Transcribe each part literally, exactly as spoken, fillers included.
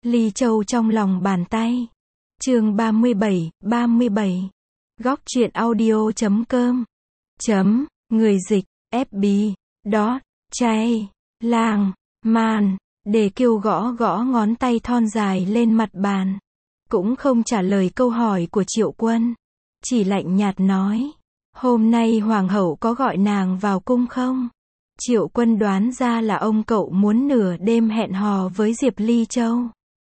Ly Châu trong lòng bàn tay. Chương ba mươi bảy, ba mươi bảy. Góc truyện audio chấm com. Chấm, người dịch, ép bê, đó, chay, làng, màn, Đề Kiêu gõ gõ ngón tay thon dài lên mặt bàn. Cũng không trả lời câu hỏi của Triệu Quân. Chỉ lạnh nhạt nói. Hôm nay Hoàng hậu có gọi nàng vào cung không? Triệu Quân đoán ra là ông cậu muốn nửa đêm hẹn hò với Diệp Ly Châu.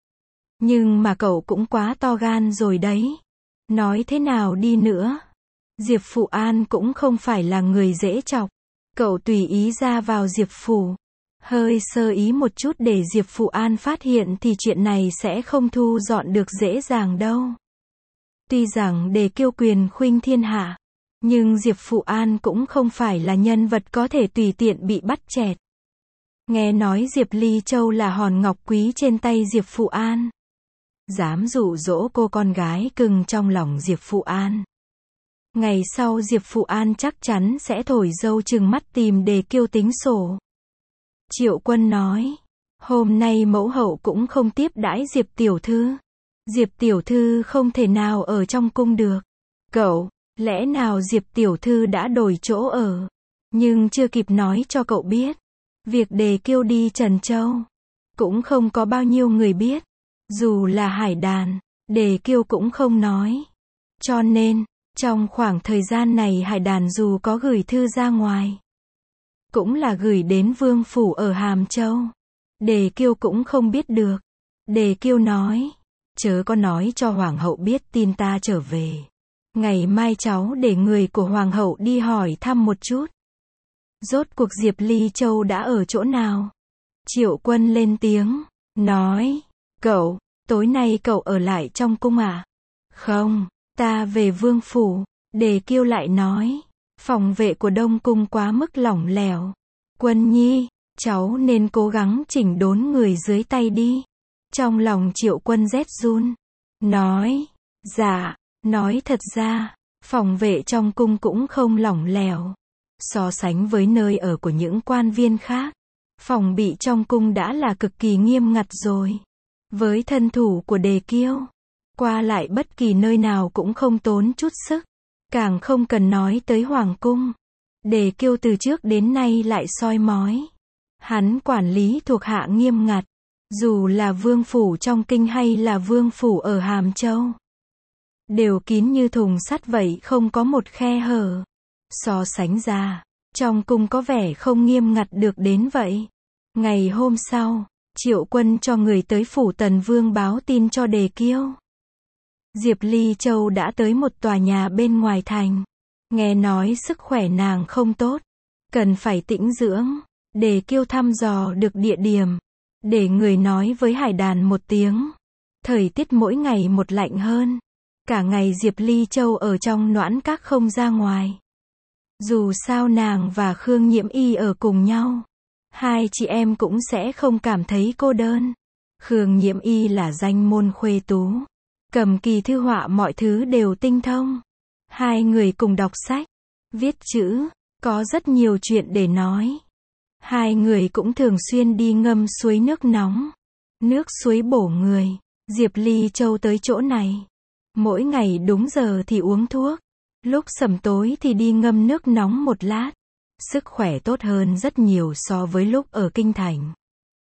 Nhưng mà cậu cũng quá to gan rồi đấy. Nói thế nào đi nữa? Diệp Phụ An cũng không phải là người dễ chọc. Cậu tùy ý ra vào Diệp Phủ. Hơi sơ ý một chút để Diệp Phụ An phát hiện thì chuyện này sẽ không thu dọn được dễ dàng đâu. Tuy rằng Đề Kiêu quyền khuynh thiên hạ, nhưng Diệp Phụ An cũng không phải là nhân vật có thể tùy tiện bị bắt chẹt. Nghe nói Diệp Ly Châu là hòn ngọc quý trên tay Diệp Phụ An. Dám dụ dỗ cô con gái cưng trong lòng Diệp Phụ An. Ngày sau Diệp Phụ An chắc chắn sẽ thổi dâu trừng mắt tìm Đề Kiêu tính sổ. Triệu Quân nói, hôm nay mẫu hậu cũng không tiếp đãi Diệp tiểu thư. Diệp tiểu thư không thể nào ở trong cung được. Cậu, lẽ nào Diệp tiểu thư đã đổi chỗ ở? Nhưng chưa kịp nói cho cậu biết. Việc Đề Kiêu đi Trần Châu, cũng không có bao nhiêu người biết. Dù là Hải Đàn, Đề Kiêu cũng không nói. Cho nên, trong khoảng thời gian này Hải Đàn dù có gửi thư ra ngoài, cũng là gửi đến vương phủ ở Hàm Châu. Đề Kiêu cũng không biết được. Đề Kiêu nói, chớ có nói cho Hoàng hậu biết tin ta trở về. Ngày mai cháu để người của Hoàng hậu đi hỏi thăm một chút. Rốt cuộc Diệp Ly Châu đã ở chỗ nào? Triệu Quân lên tiếng, nói, cậu, tối nay cậu ở lại trong cung à? Không, ta về vương phủ. Đề Kiêu lại nói, phòng vệ của Đông Cung quá mức lỏng lẻo. Quân nhi, cháu nên cố gắng chỉnh đốn người dưới tay đi. Trong lòng Triệu Quân rét run. Nói, dạ, nói thật ra, phòng vệ trong cung cũng không lỏng lẻo. So sánh với nơi ở của những quan viên khác, phòng bị trong cung đã là cực kỳ nghiêm ngặt rồi. Với thân thủ của Đề Kiêu, qua lại bất kỳ nơi nào cũng không tốn chút sức. Càng không cần nói tới Hoàng cung. Đề Kiêu từ trước đến nay lại soi mói. Hắn quản lý thuộc hạ nghiêm ngặt. Dù là vương phủ trong kinh hay là vương phủ ở Hàm Châu, đều kín như thùng sắt vậy, không có một khe hở. So sánh ra, trong cung có vẻ không nghiêm ngặt được đến vậy. Ngày hôm sau, Triệu Quân cho người tới phủ Tần Vương báo tin cho Đề Kiêu. Diệp Ly Châu đã tới một tòa nhà bên ngoài thành. Nghe nói sức khỏe nàng không tốt, cần phải tĩnh dưỡng. Đề Kiêu thăm dò được địa điểm, để người nói với Hải Đàn một tiếng. Thời tiết mỗi ngày một lạnh hơn. Cả ngày Diệp Ly Châu ở trong Noãn Các không ra ngoài. Dù sao nàng và Khương Nhiễm Y ở cùng nhau, hai chị em cũng sẽ không cảm thấy cô đơn. Khương Nhiễm Y là danh môn khuê tú, cầm kỳ thư họa mọi thứ đều tinh thông. Hai người cùng đọc sách, viết chữ, có rất nhiều chuyện để nói. Hai người cũng thường xuyên đi ngâm suối nước nóng. Nước suối bổ người. Diệp Ly Châu tới chỗ này, mỗi ngày đúng giờ thì uống thuốc. Lúc sẩm tối thì đi ngâm nước nóng một lát. Sức khỏe tốt hơn rất nhiều so với lúc ở kinh thành.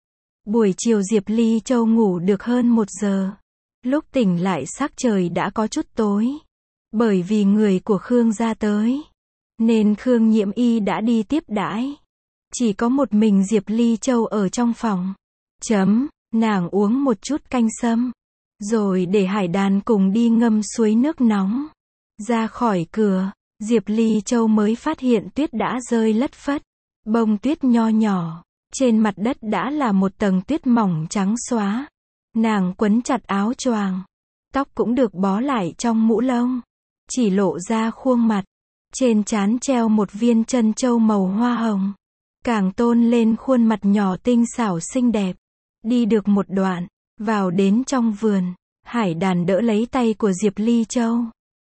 Buổi chiều Diệp Ly Châu ngủ được hơn một giờ. Lúc tỉnh lại sắc trời đã có chút tối. Bởi vì người của Khương gia tới, nên Khương Nhiễm Y đã đi tiếp đãi. Chỉ có một mình Diệp Ly Châu ở trong phòng. Chấm, nàng uống một chút canh sâm, rồi để Hải Đàn cùng đi ngâm suối nước nóng. Ra khỏi cửa, Diệp Ly Châu mới phát hiện tuyết đã rơi lất phất. Bông tuyết nho nhỏ, trên mặt đất đã là một tầng tuyết mỏng trắng xóa. Nàng quấn chặt áo choàng, tóc cũng được bó lại trong mũ lông, chỉ lộ ra khuôn mặt. Trên trán treo một viên trân châu màu hoa hồng, càng tôn lên khuôn mặt nhỏ tinh xảo xinh đẹp. Đi được một đoạn, vào đến trong vườn, Hải Đàn đỡ lấy tay của Diệp Ly Châu,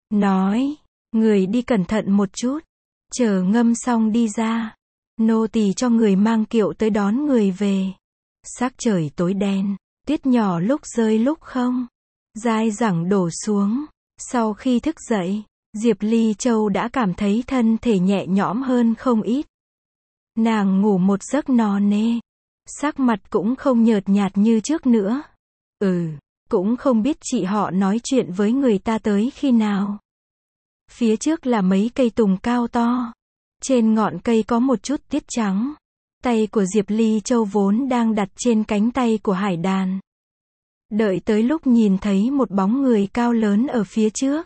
nói, người đi cẩn thận một chút, chờ ngâm xong đi ra, nô tỳ cho người mang kiệu tới đón người về. Sắc trời tối đen, Tuyết nhỏ lúc rơi lúc không. Dai dẳng đổ xuống. Sau khi thức dậy, Diệp Ly Châu đã cảm thấy thân thể nhẹ nhõm hơn không ít. Nàng ngủ một giấc no nê. Sắc mặt cũng không nhợt nhạt như trước nữa. Ừ, cũng không biết chị họ nói chuyện với người ta tới khi nào. Phía trước là mấy cây tùng cao to. Trên ngọn cây có một chút tiết trắng. Tay của Diệp Ly Châu vốn đang đặt trên cánh tay của Hải Đàn. Đợi tới lúc nhìn thấy một bóng người cao lớn ở phía trước.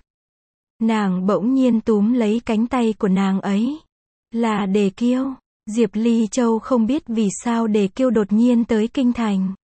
Nàng bỗng nhiên túm lấy cánh tay của nàng ấy. Là Đề Kiêu. Diệp Ly Châu không biết vì sao Đề Kiêu đột nhiên tới kinh thành.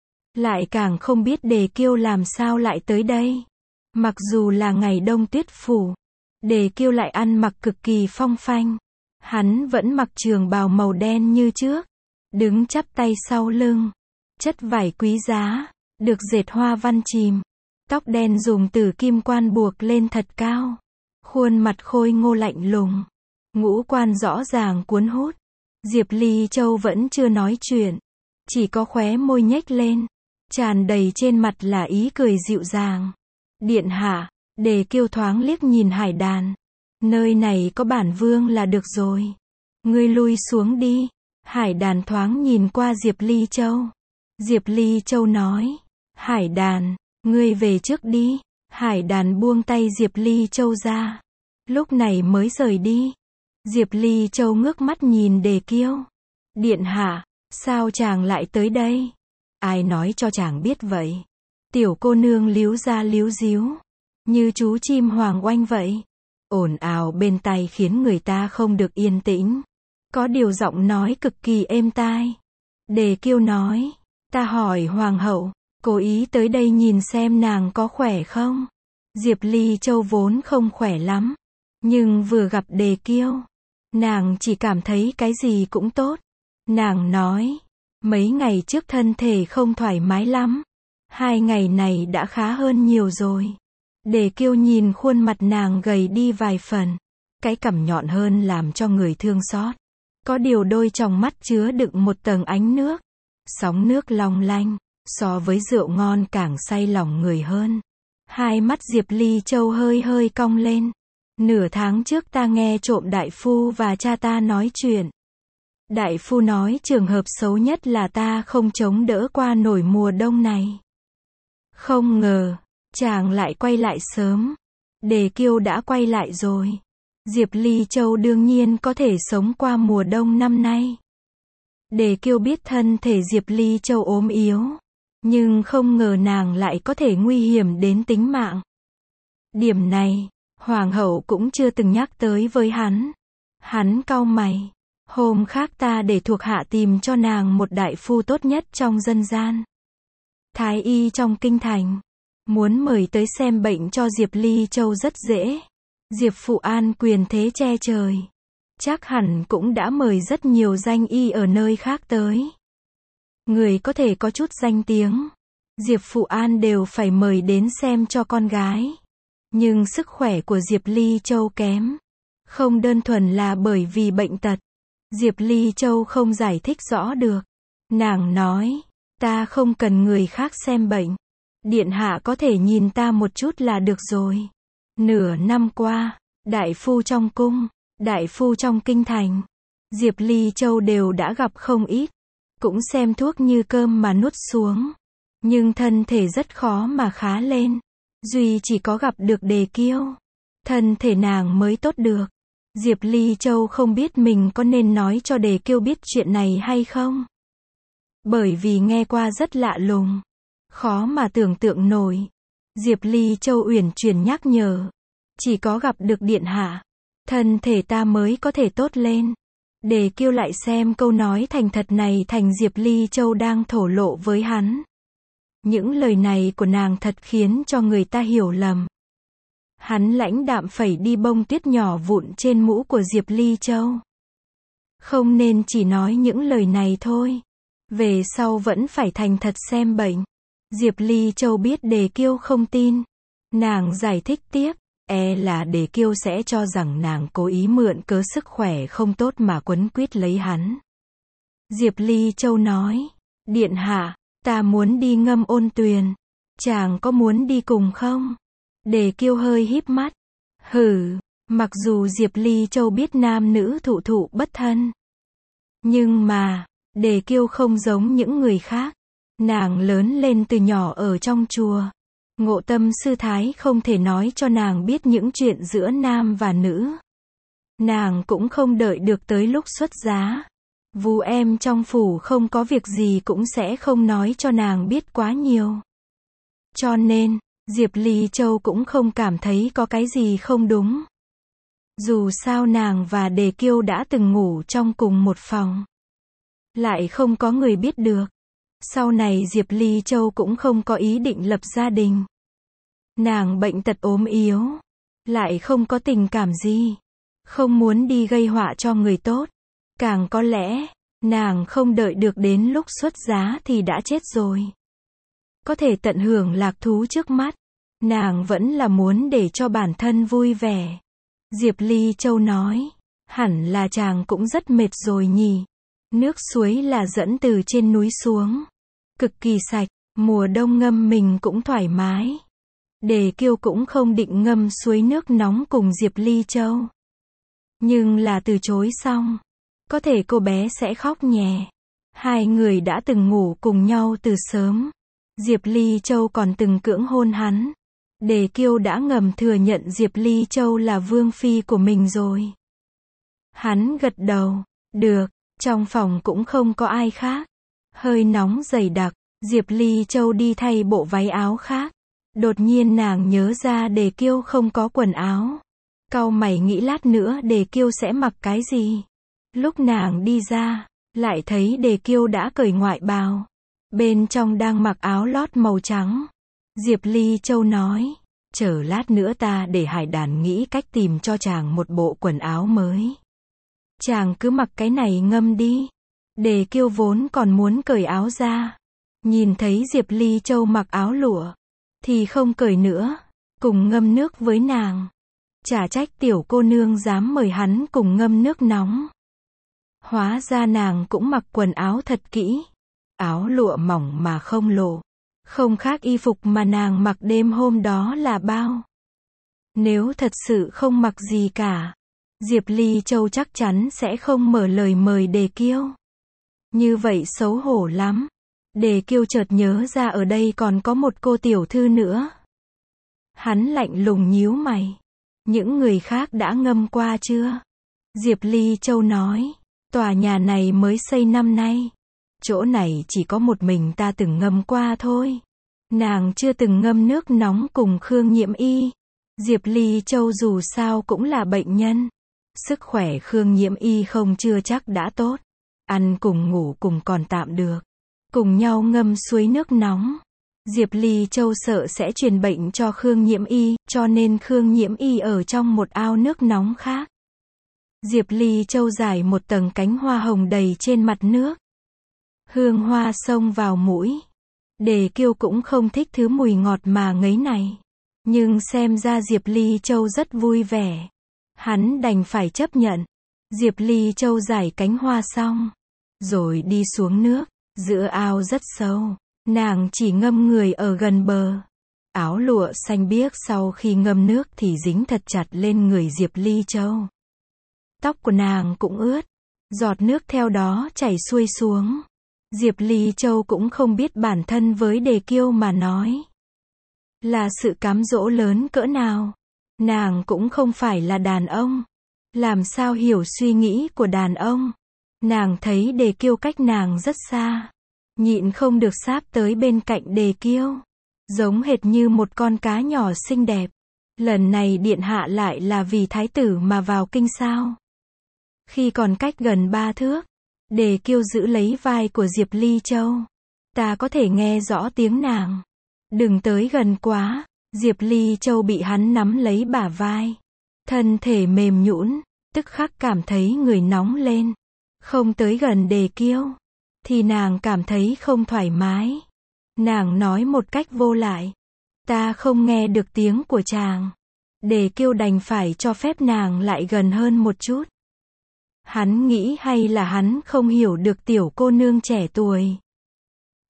Lại càng không biết Đề Kiêu làm sao lại tới đây. Mặc dù là ngày đông tuyết phủ, Đề Kiêu lại ăn mặc cực kỳ phong phanh. Hắn vẫn mặc trường bào màu đen như trước, đứng chắp tay sau lưng, chất vải quý giá, được dệt hoa văn chìm, tóc đen dùng tử kim quan buộc lên thật cao, khuôn mặt khôi ngô lạnh lùng, ngũ quan rõ ràng cuốn hút. Diệp Ly Châu vẫn chưa nói chuyện, chỉ có khóe môi nhếch lên, tràn đầy trên mặt là ý cười dịu dàng. Điện hạ, Đề Kiêu thoáng liếc nhìn Hải Đàn. Nơi này có bản vương là được rồi. Ngươi lui xuống đi. Hải Đàn thoáng nhìn qua Diệp Ly Châu. Diệp Ly Châu nói. Hải Đàn, ngươi về trước đi. Hải Đàn buông tay Diệp Ly Châu ra. Lúc này mới rời đi. Diệp Ly Châu ngước mắt nhìn Đề Kiêu. Điện hạ, sao chàng lại tới đây? Ai nói cho chàng biết vậy? Tiểu cô nương líu ra líu díu, như chú chim hoàng oanh vậy. Ồn ào bên tai khiến người ta không được yên tĩnh. Có điều giọng nói cực kỳ êm tai. Đề Kiêu nói, ta hỏi hoàng hậu, cố ý tới đây nhìn xem nàng có khỏe không? Diệp Ly Châu vốn không khỏe lắm, nhưng vừa gặp Đề Kiêu, nàng chỉ cảm thấy cái gì cũng tốt. Nàng nói, mấy ngày trước thân thể không thoải mái lắm, hai ngày này đã khá hơn nhiều rồi. Đề Kiêu nhìn khuôn mặt nàng gầy đi vài phần, cái cằm nhọn hơn làm cho người thương xót. Có điều đôi tròng mắt chứa đựng một tầng ánh nước, sóng nước long lanh, so với rượu ngon càng say lòng người hơn. Hai mắt Diệp Ly Châu hơi hơi cong lên. Nửa tháng trước ta nghe trộm đại phu và cha ta nói chuyện. Đại phu nói trường hợp xấu nhất là ta không chống đỡ qua nổi mùa đông này. Không ngờ, chàng lại quay lại sớm. Đề Kiêu đã quay lại rồi. Diệp Ly Châu đương nhiên có thể sống qua mùa đông năm nay. Đề Kiêu biết thân thể Diệp Ly Châu ốm yếu, nhưng không ngờ nàng lại có thể nguy hiểm đến tính mạng. Điểm này, hoàng hậu cũng chưa từng nhắc tới với hắn. Hắn cau mày. Hôm khác ta để thuộc hạ tìm cho nàng một đại phu tốt nhất trong dân gian. Thái y trong kinh thành. Muốn mời tới xem bệnh cho Diệp Ly Châu rất dễ. Diệp Phụ An quyền thế che trời. Chắc hẳn cũng đã mời rất nhiều danh y ở nơi khác tới. Người có thể có chút danh tiếng, Diệp Phụ An đều phải mời đến xem cho con gái. Nhưng sức khỏe của Diệp Ly Châu kém. Không đơn thuần là bởi vì bệnh tật. Diệp Ly Châu không giải thích rõ được. Nàng nói, ta không cần người khác xem bệnh. Điện hạ có thể nhìn ta một chút là được rồi. Nửa năm qua, đại phu trong cung, đại phu trong kinh thành, Diệp Ly Châu đều đã gặp không ít. Cũng xem thuốc như cơm mà nuốt xuống. Nhưng thân thể rất khó mà khá lên. Duy chỉ có gặp được Đề Kiêu, thân thể nàng mới tốt được. Diệp Ly Châu không biết mình có nên nói cho Đề Kiêu biết chuyện này hay không. Bởi vì nghe qua rất lạ lùng, khó mà tưởng tượng nổi. Diệp Ly Châu uyển chuyển nhắc nhở, chỉ có gặp được điện hạ, thân thể ta mới có thể tốt lên. Đề Kiêu lại xem câu nói thành thật này thành Diệp Ly Châu đang thổ lộ với hắn. Những lời này của nàng thật khiến cho người ta hiểu lầm. Hắn lãnh đạm phẩy đi bông tuyết nhỏ vụn trên mũ của Diệp Ly Châu. Không nên chỉ nói những lời này thôi. Về sau vẫn phải thành thật xem bệnh. Diệp Ly Châu biết Đề Kiêu không tin. Nàng giải thích tiếp, e là Đề Kiêu sẽ cho rằng nàng cố ý mượn cớ sức khỏe không tốt mà quấn quýt lấy hắn. Diệp Ly Châu nói, điện hạ, Ta muốn đi ngâm ôn tuyền. Chàng có muốn đi cùng không? Đề Kiêu hơi híp mắt. Hử, mặc dù Diệp Ly Châu biết nam nữ thụ thụ bất thân. Nhưng mà, Đề Kiêu không giống những người khác. Nàng lớn lên từ nhỏ ở trong chùa. Ngộ Tâm sư thái không thể nói cho nàng biết những chuyện giữa nam và nữ. Nàng cũng không đợi được tới lúc xuất giá. Vú em trong phủ không có việc gì cũng sẽ không nói cho nàng biết quá nhiều. Cho nên, Diệp Ly Châu cũng không cảm thấy có cái gì không đúng. Dù sao nàng và Đề Kiêu đã từng ngủ trong cùng một phòng. Lại không có người biết được. Sau này Diệp Ly Châu cũng không có ý định lập gia đình. Nàng bệnh tật ốm yếu. Lại không có tình cảm gì. Không muốn đi gây họa cho người tốt. Càng có lẽ, nàng không đợi được đến lúc xuất giá thì đã chết rồi. Có thể tận hưởng lạc thú trước mắt. Nàng vẫn là muốn để cho bản thân vui vẻ. Diệp Ly Châu nói. Hẳn là chàng cũng rất mệt rồi nhỉ. Nước suối là dẫn từ trên núi xuống. Cực kỳ sạch, mùa đông ngâm mình cũng thoải mái. Đề Kiêu cũng không định ngâm suối nước nóng cùng Diệp Ly Châu. Nhưng là từ chối xong. Có thể cô bé sẽ khóc nhè. Hai người đã từng ngủ cùng nhau từ sớm. Diệp Ly Châu còn từng cưỡng hôn hắn. Đề Kiêu đã ngầm thừa nhận Diệp Ly Châu là vương phi của mình rồi. Hắn gật đầu. Được, trong phòng cũng không có ai khác. Hơi nóng dày đặc, Diệp Ly Châu đi thay bộ váy áo khác. Đột nhiên nàng nhớ ra Đề Kiêu không có quần áo. Cau mày nghĩ lát nữa Đề Kiêu sẽ mặc cái gì. Lúc nàng đi ra, lại thấy Đề Kiêu đã cởi ngoại bào. Bên trong đang mặc áo lót màu trắng. Diệp Ly Châu nói, chờ lát nữa ta để Hải Đàn nghĩ cách tìm cho chàng một bộ quần áo mới. Chàng cứ mặc cái này ngâm đi. Đề Kiêu vốn còn muốn cởi áo ra. Nhìn thấy Diệp Ly Châu mặc áo lụa, thì không cởi nữa, cùng ngâm nước với nàng. Chả trách tiểu cô nương dám mời hắn cùng ngâm nước nóng. Hóa ra nàng cũng mặc quần áo thật kỹ. Áo lụa mỏng mà không lộ. Không khác y phục mà nàng mặc đêm hôm đó là bao. Nếu thật sự không mặc gì cả, Diệp Ly Châu chắc chắn sẽ không mở lời mời Đề Kiêu. Như vậy xấu hổ lắm. Đề Kiêu chợt nhớ ra ở đây còn có một cô tiểu thư nữa. Hắn lạnh lùng nhíu mày. Những người khác đã ngâm qua chưa? Diệp Ly Châu nói. Tòa nhà này mới xây năm nay. Chỗ này chỉ có một mình ta từng ngâm qua thôi. Nàng chưa từng ngâm nước nóng cùng Khương Nhiễm Y. Diệp Ly Châu dù sao cũng là bệnh nhân. Sức khỏe Khương Nhiễm Y không chưa chắc đã tốt. Ăn cùng ngủ cùng còn tạm được. Cùng nhau ngâm suối nước nóng. Diệp Ly Châu sợ sẽ truyền bệnh cho Khương Nhiễm Y, cho nên Khương Nhiễm Y ở trong một ao nước nóng khác. Diệp Ly Châu rải một tầng cánh hoa hồng đầy trên mặt nước. Hương hoa xông vào mũi. Đề Kiêu cũng không thích thứ mùi ngọt mà ngấy này. Nhưng xem ra Diệp Ly Châu rất vui vẻ. Hắn đành phải chấp nhận. Diệp Ly Châu rải cánh hoa xong. Rồi đi xuống nước. Giữa ao rất sâu. Nàng chỉ ngâm người ở gần bờ. Áo lụa xanh biếc sau khi ngâm nước thì dính thật chặt lên người Diệp Ly Châu. Tóc của nàng cũng ướt. Giọt nước theo đó chảy xuôi xuống. Diệp Ly Châu cũng không biết bản thân với Đề Kiêu mà nói. Là sự cám dỗ lớn cỡ nào. Nàng cũng không phải là đàn ông. Làm sao hiểu suy nghĩ của đàn ông. Nàng thấy Đề Kiêu cách nàng rất xa. Nhịn không được sáp tới bên cạnh Đề Kiêu. Giống hệt như một con cá nhỏ xinh đẹp. Lần này điện hạ lại là vì thái tử mà vào kinh sao. Khi còn cách gần ba thước, Đề Kiêu giữ lấy vai của Diệp Ly Châu. Ta có thể nghe rõ tiếng nàng. Đừng tới gần quá. Diệp Ly Châu bị hắn nắm lấy bả vai. Thân thể mềm nhũn, tức khắc cảm thấy người nóng lên. Không tới gần Đề Kiêu, thì nàng cảm thấy không thoải mái. Nàng nói một cách vô lại. Ta không nghe được tiếng của chàng. Đề Kiêu đành phải cho phép nàng lại gần hơn một chút. Hắn nghĩ hay là hắn không hiểu được tiểu cô nương trẻ tuổi.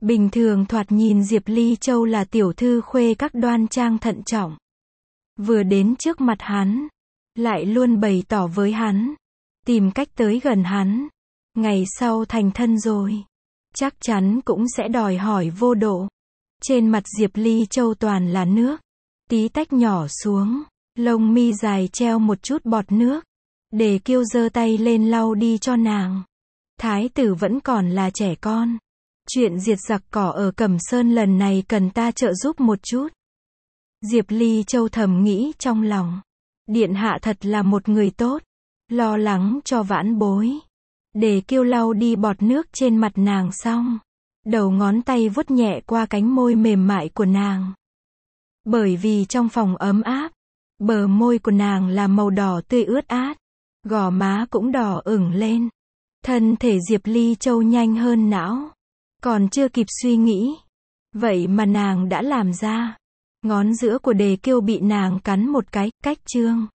Bình thường thoạt nhìn Diệp Ly Châu là tiểu thư khuê các đoan trang thận trọng. Vừa đến trước mặt hắn, lại luôn bày tỏ với hắn, tìm cách tới gần hắn. Ngày sau thành thân rồi, chắc chắn cũng sẽ đòi hỏi vô độ. Trên mặt Diệp Ly Châu toàn là nước, tí tách nhỏ xuống, lông mi dài treo một chút bọt nước. Đề Kiêu giơ tay lên lau đi cho nàng. Thái tử vẫn còn là trẻ con. Chuyện diệt giặc cỏ ở Cẩm Sơn lần này cần ta trợ giúp một chút. Diệp Ly Châu thầm nghĩ trong lòng. Điện hạ thật là một người tốt. Lo lắng cho vãn bối. Đề Kiêu lau đi bọt nước trên mặt nàng xong, đầu ngón tay vuốt nhẹ qua cánh môi mềm mại của nàng. Bởi vì trong phòng ấm áp, bờ môi của nàng là màu đỏ tươi ướt át, gò má cũng đỏ ửng lên. Thân thể Diệp Ly Châu nhanh hơn não, còn chưa kịp suy nghĩ, vậy mà nàng đã làm ra. Ngón giữa của Đề Kiêu bị nàng cắn một cái, cách chương.